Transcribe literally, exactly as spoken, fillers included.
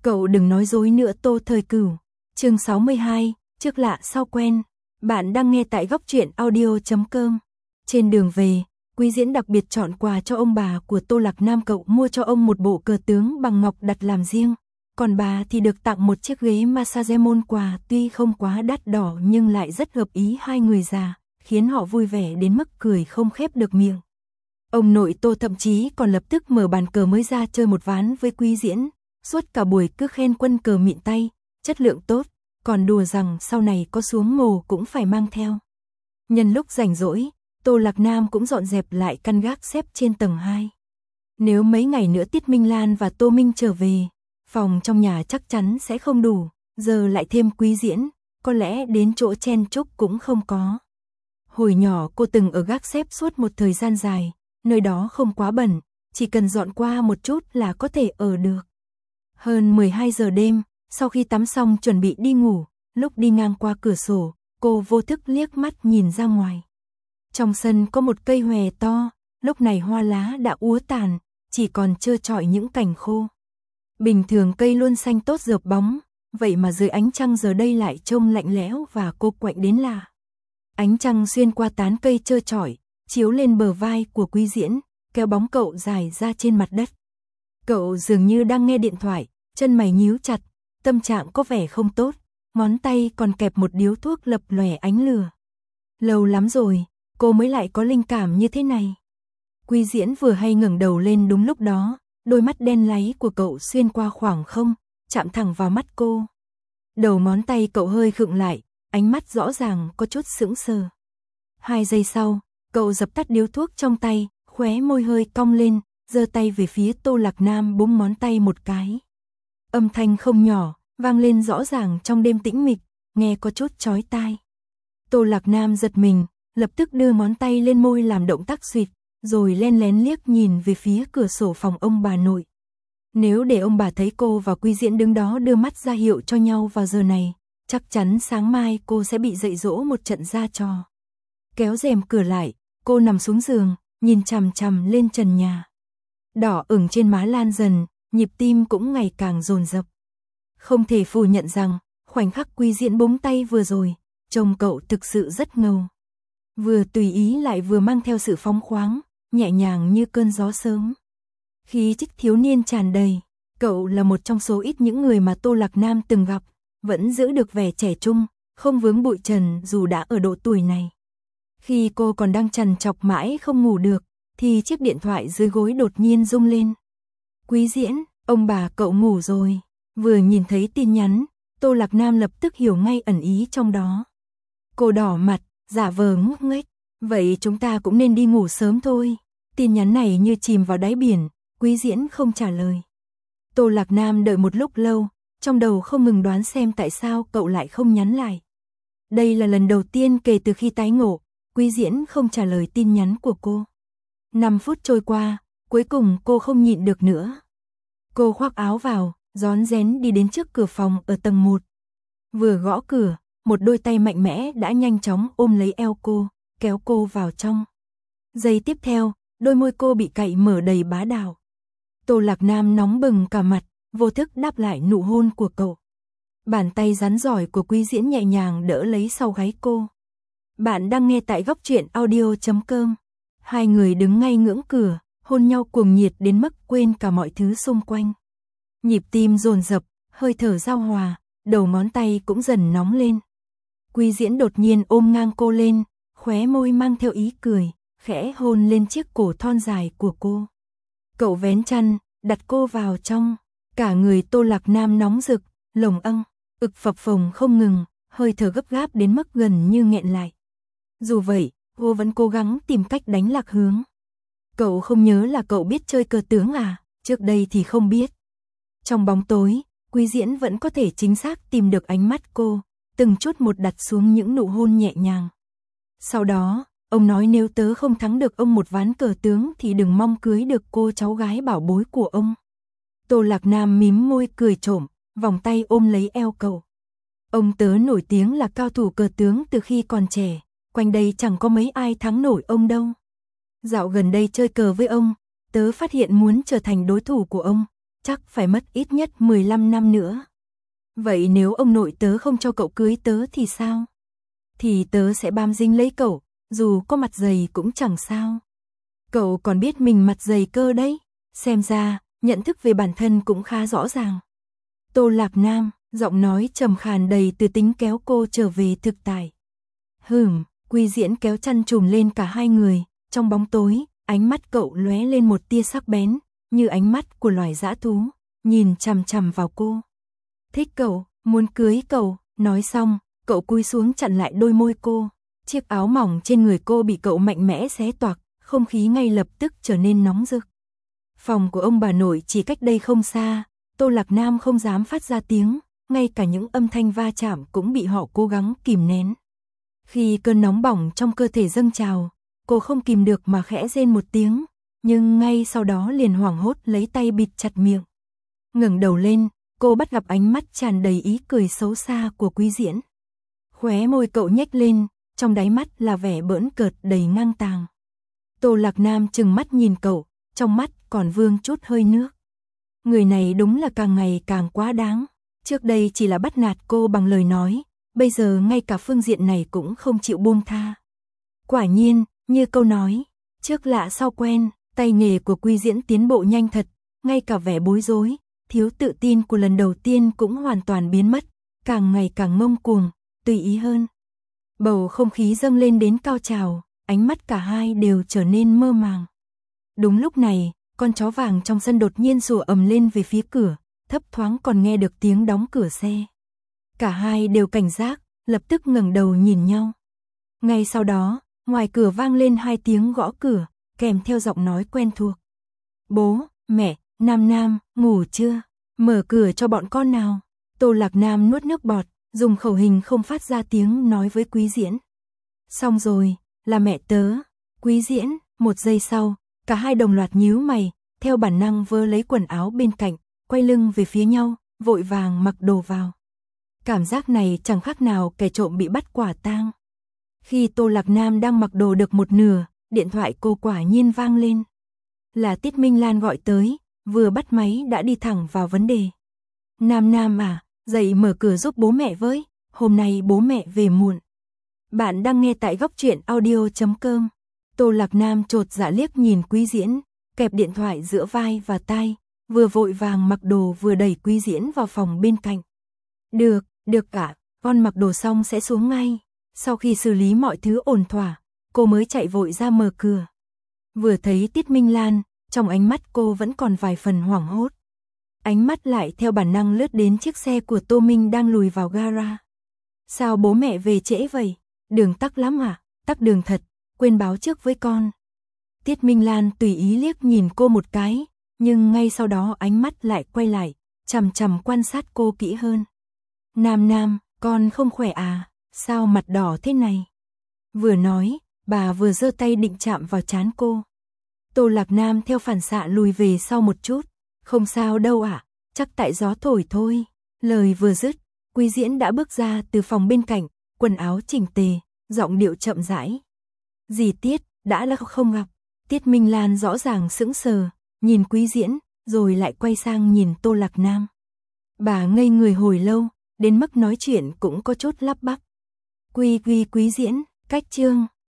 Cậu đừng nói dối nữa Tô Thời Cửu. Chương sáu mươi hai, trước lạ sau quen. Bạn đang nghe tại góc truyện audio chấm com. Trên đường về, Quý Diễn đặc biệt chọn quà cho ông bà của Tô Lạc Nam. Cậu mua cho ông một bộ cờ tướng bằng ngọc đặt làm riêng, còn bà thì được tặng một chiếc ghế massage môn quà tuy không quá đắt đỏ nhưng lại rất hợp ý hai người già, khiến họ vui vẻ đến mức cười không khép được miệng. Ông nội Tô thậm chí còn lập tức mở bàn cờ mới ra chơi một ván với Quý Diễn, suốt cả buổi cứ khen quân cờ mịn tay, chất lượng tốt, còn đùa rằng sau này có xuống mồ cũng phải mang theo. Nhân lúc rảnh rỗi, Tô Lạc Nam cũng dọn dẹp lại căn gác xếp trên tầng hai. Nếu mấy ngày nữa Tiết Minh Lan và Tô Minh trở về, phòng trong nhà chắc chắn sẽ không đủ, giờ lại thêm Quý Diễn, có lẽ đến chỗ chen chúc cũng không có. Hồi nhỏ cô từng ở gác xếp suốt một thời gian dài, nơi đó không quá bẩn, chỉ cần dọn qua một chút là có thể ở được. Hơn mười hai giờ đêm, sau khi tắm xong chuẩn bị đi ngủ, lúc đi ngang qua cửa sổ, cô vô thức liếc mắt nhìn ra ngoài. Trong sân có một cây hòe to, lúc này hoa lá đã úa tàn, chỉ còn trơ trọi những cành khô. Bình thường cây luôn xanh tốt rợp bóng, vậy mà dưới ánh trăng giờ đây lại trông lạnh lẽo và cô quạnh đến lạ. Ánh trăng xuyên qua tán cây trơ trọi, chiếu lên bờ vai của Quý Diễn, kéo bóng cậu dài ra trên mặt đất. Cậu dường như đang nghe điện thoại, chân mày nhíu chặt, tâm trạng có vẻ không tốt, ngón tay còn kẹp một điếu thuốc lập lòe ánh lửa. Lâu lắm rồi, cô mới lại có linh cảm như thế này. Quý Diễn vừa hay ngẩng đầu lên đúng lúc đó, đôi mắt đen láy của cậu xuyên qua khoảng không, chạm thẳng vào mắt cô. Đầu ngón tay cậu hơi khựng lại, ánh mắt rõ ràng có chút sững sờ. Hai giây sau, cậu dập tắt điếu thuốc trong tay, khóe môi hơi cong lên, giơ tay về phía Tô Lạc Nam búng ngón tay một cái. Âm thanh không nhỏ, vang lên rõ ràng trong đêm tĩnh mịch, nghe có chút chói tai. Tô Lạc Nam giật mình, lập tức đưa ngón tay lên môi làm động tác xuyệt, rồi len lén liếc nhìn về phía cửa sổ phòng ông bà nội. Nếu để ông bà thấy cô và Quý Diễn đứng đó đưa mắt ra hiệu cho nhau vào giờ này, chắc chắn sáng mai cô sẽ bị dạy dỗ một trận ra trò. Kéo rèm cửa lại, cô nằm xuống giường, nhìn chằm chằm lên trần nhà. Đỏ ửng trên má lan dần, nhịp tim cũng ngày càng dồn dập. Không thể phủ nhận rằng, khoảnh khắc Quý Diễn búng tay vừa rồi, trông cậu thực sự rất ngầu. Vừa tùy ý lại vừa mang theo sự phóng khoáng, nhẹ nhàng như cơn gió sớm. Khí chất thiếu niên tràn đầy, cậu là một trong số ít những người mà Tô Lạc Nam từng gặp, vẫn giữ được vẻ trẻ trung, không vướng bụi trần dù đã ở độ tuổi này. Khi cô còn đang trằn trọc mãi không ngủ được, thì chiếc điện thoại dưới gối đột nhiên rung lên. Quý Diễn, ông bà cậu ngủ rồi. Vừa nhìn thấy tin nhắn, Tô Lạc Nam lập tức hiểu ngay ẩn ý trong đó. Cô đỏ mặt, giả vờ ngốc nghếch, vậy chúng ta cũng nên đi ngủ sớm thôi. Tin nhắn này như chìm vào đáy biển, Quý Diễn không trả lời. Tô Lạc Nam đợi một lúc lâu, trong đầu không ngừng đoán xem tại sao cậu lại không nhắn lại. Đây là lần đầu tiên kể từ khi tái ngộ, Quý Diễn không trả lời tin nhắn của cô. Năm phút trôi qua, cuối cùng cô không nhịn được nữa. Cô khoác áo vào, rón rén đi đến trước cửa phòng ở tầng một. Vừa gõ cửa, một đôi tay mạnh mẽ đã nhanh chóng ôm lấy eo cô, kéo cô vào trong. Giây tiếp theo, đôi môi cô bị cạy mở đầy bá đạo. Tô Lạc Nam nóng bừng cả mặt, vô thức đáp lại nụ hôn của cậu. Bàn tay rắn giỏi của Quý Diễn nhẹ nhàng đỡ lấy sau gáy cô. Bạn đang nghe tại góc truyện audio chấm com. Hai người đứng ngay ngưỡng cửa, hôn nhau cuồng nhiệt đến mức quên cả mọi thứ xung quanh. Nhịp tim dồn dập, hơi thở giao hòa, đầu ngón tay cũng dần nóng lên. Quý Diễn đột nhiên ôm ngang cô lên, khóe môi mang theo ý cười, khẽ hôn lên chiếc cổ thon dài của cô. Cậu vén chăn, đặt cô vào trong, cả người Tô Lạc Nam nóng rực, lồng âng, ực phập phồng không ngừng, hơi thở gấp gáp đến mức gần như nghẹn lại. Dù vậy, cô vẫn cố gắng tìm cách đánh lạc hướng. Cậu không nhớ là cậu biết chơi cờ tướng à, trước đây thì không biết. Trong bóng tối, Quý Diễn vẫn có thể chính xác tìm được ánh mắt cô, từng chút một đặt xuống những nụ hôn nhẹ nhàng. Sau đó, ông nói nếu tớ không thắng được ông một ván cờ tướng thì đừng mong cưới được cô cháu gái bảo bối của ông. Tô Lạc Nam mím môi cười trộm, vòng tay ôm lấy eo cậu. Ông tớ nổi tiếng là cao thủ cờ tướng từ khi còn trẻ, quanh đây chẳng có mấy ai thắng nổi ông đâu. Dạo gần đây chơi cờ với ông, tớ phát hiện muốn trở thành đối thủ của ông, chắc phải mất ít nhất mười lăm năm nữa. Vậy nếu ông nội tớ không cho cậu cưới tớ thì sao? Thì tớ sẽ bám dính lấy cậu, dù có mặt dày cũng chẳng sao. Cậu còn biết mình mặt dày cơ đấy, xem ra, nhận thức về bản thân cũng khá rõ ràng. Tô Lạc Nam, giọng nói trầm khàn đầy từ tính kéo cô trở về thực tại. Hừm, Quy Diễn kéo chăn trùm lên cả hai người, trong bóng tối, ánh mắt cậu lóe lên một tia sắc bén, như ánh mắt của loài dã thú, nhìn chằm chằm vào cô. Thích cậu, muốn cưới cậu, nói xong, cậu cúi xuống chặn lại đôi môi cô. Chiếc áo mỏng trên người cô bị cậu mạnh mẽ xé toạc, không khí ngay lập tức trở nên nóng rực. Phòng của ông bà nội chỉ cách đây không xa, Tô Lạc Nam không dám phát ra tiếng, ngay cả những âm thanh va chạm cũng bị họ cố gắng kìm nén. Khi cơn nóng bỏng trong cơ thể dâng trào, cô không kìm được mà khẽ rên một tiếng, nhưng ngay sau đó liền hoảng hốt lấy tay bịt chặt miệng. Ngẩng đầu lên, cô bắt gặp ánh mắt tràn đầy ý cười xấu xa của Quý Diễn. Khóe môi cậu nhếch lên, trong đáy mắt là vẻ bỡn cợt đầy ngang tàng. Tô Lạc Nam trừng mắt nhìn cậu, trong mắt còn vương chút hơi nước. Người này đúng là càng ngày càng quá đáng. Trước đây chỉ là bắt nạt cô bằng lời nói, bây giờ ngay cả phương diện này cũng không chịu buông tha. Quả nhiên, như câu nói, trước lạ sau quen, tay nghề của Quy Diễn tiến bộ nhanh thật, ngay cả vẻ bối rối, thiếu tự tin của lần đầu tiên cũng hoàn toàn biến mất, càng ngày càng ngông cuồng, tùy ý hơn. Bầu không khí dâng lên đến cao trào, ánh mắt cả hai đều trở nên mơ màng. Đúng lúc này, con chó vàng trong sân đột nhiên sủa ầm lên về phía cửa, thấp thoáng còn nghe được tiếng đóng cửa xe. Cả hai đều cảnh giác, lập tức ngẩng đầu nhìn nhau. Ngay sau đó, ngoài cửa vang lên hai tiếng gõ cửa, kèm theo giọng nói quen thuộc. Bố, mẹ, Nam Nam, ngủ chưa? Mở cửa cho bọn con nào. Tô Lạc Nam nuốt nước bọt, dùng khẩu hình không phát ra tiếng nói với Quý Diễn. Xong rồi, là mẹ tớ. Quý Diễn, một giây sau, cả hai đồng loạt nhíu mày, theo bản năng vơ lấy quần áo bên cạnh, quay lưng về phía nhau, vội vàng mặc đồ vào. Cảm giác này chẳng khác nào kẻ trộm bị bắt quả tang. Khi Tô Lạc Nam đang mặc đồ được một nửa, điện thoại cô quả nhiên vang lên. Là Tiết Minh Lan gọi tới, vừa bắt máy đã đi thẳng vào vấn đề. Nam Nam à, dậy mở cửa giúp bố mẹ với, hôm nay bố mẹ về muộn. Bạn đang nghe tại góc truyện audio chấm com. Tô Lạc Nam chột dạ liếc nhìn Quý Diễn, kẹp điện thoại giữa vai và tai, vừa vội vàng mặc đồ vừa đẩy Quý Diễn vào phòng bên cạnh. Được, được cả, con mặc đồ xong sẽ xuống ngay. Sau khi xử lý mọi thứ ổn thỏa, cô mới chạy vội ra mở cửa. Vừa thấy Tiết Minh Lan, trong ánh mắt cô vẫn còn vài phần hoảng hốt. Ánh mắt lại theo bản năng lướt đến chiếc xe của Tô Minh đang lùi vào gara. Sao bố mẹ về trễ vậy? Đường tắc lắm à? Tắc đường thật, quên báo trước với con. Tiết Minh Lan tùy ý liếc nhìn cô một cái, nhưng ngay sau đó ánh mắt lại quay lại, chằm chằm quan sát cô kỹ hơn. Nam Nam, con không khỏe à? Sao mặt đỏ thế này? Vừa nói, bà vừa giơ tay định chạm vào trán cô. Tô Lạc Nam theo phản xạ lùi về sau một chút. Không sao đâu ạ, à, chắc tại gió thổi thôi. Lời vừa dứt, Quý Diễn đã bước ra từ phòng bên cạnh, quần áo chỉnh tề, giọng điệu chậm rãi. Dì Tiết, đã là không gặp. Tiết Minh Lan rõ ràng sững sờ, nhìn Quý Diễn, rồi lại quay sang nhìn Tô Lạc Nam. Bà ngây người hồi lâu, đến mức nói chuyện cũng có chút lắp bắp. Quy quy Quý Diễn, cách chương.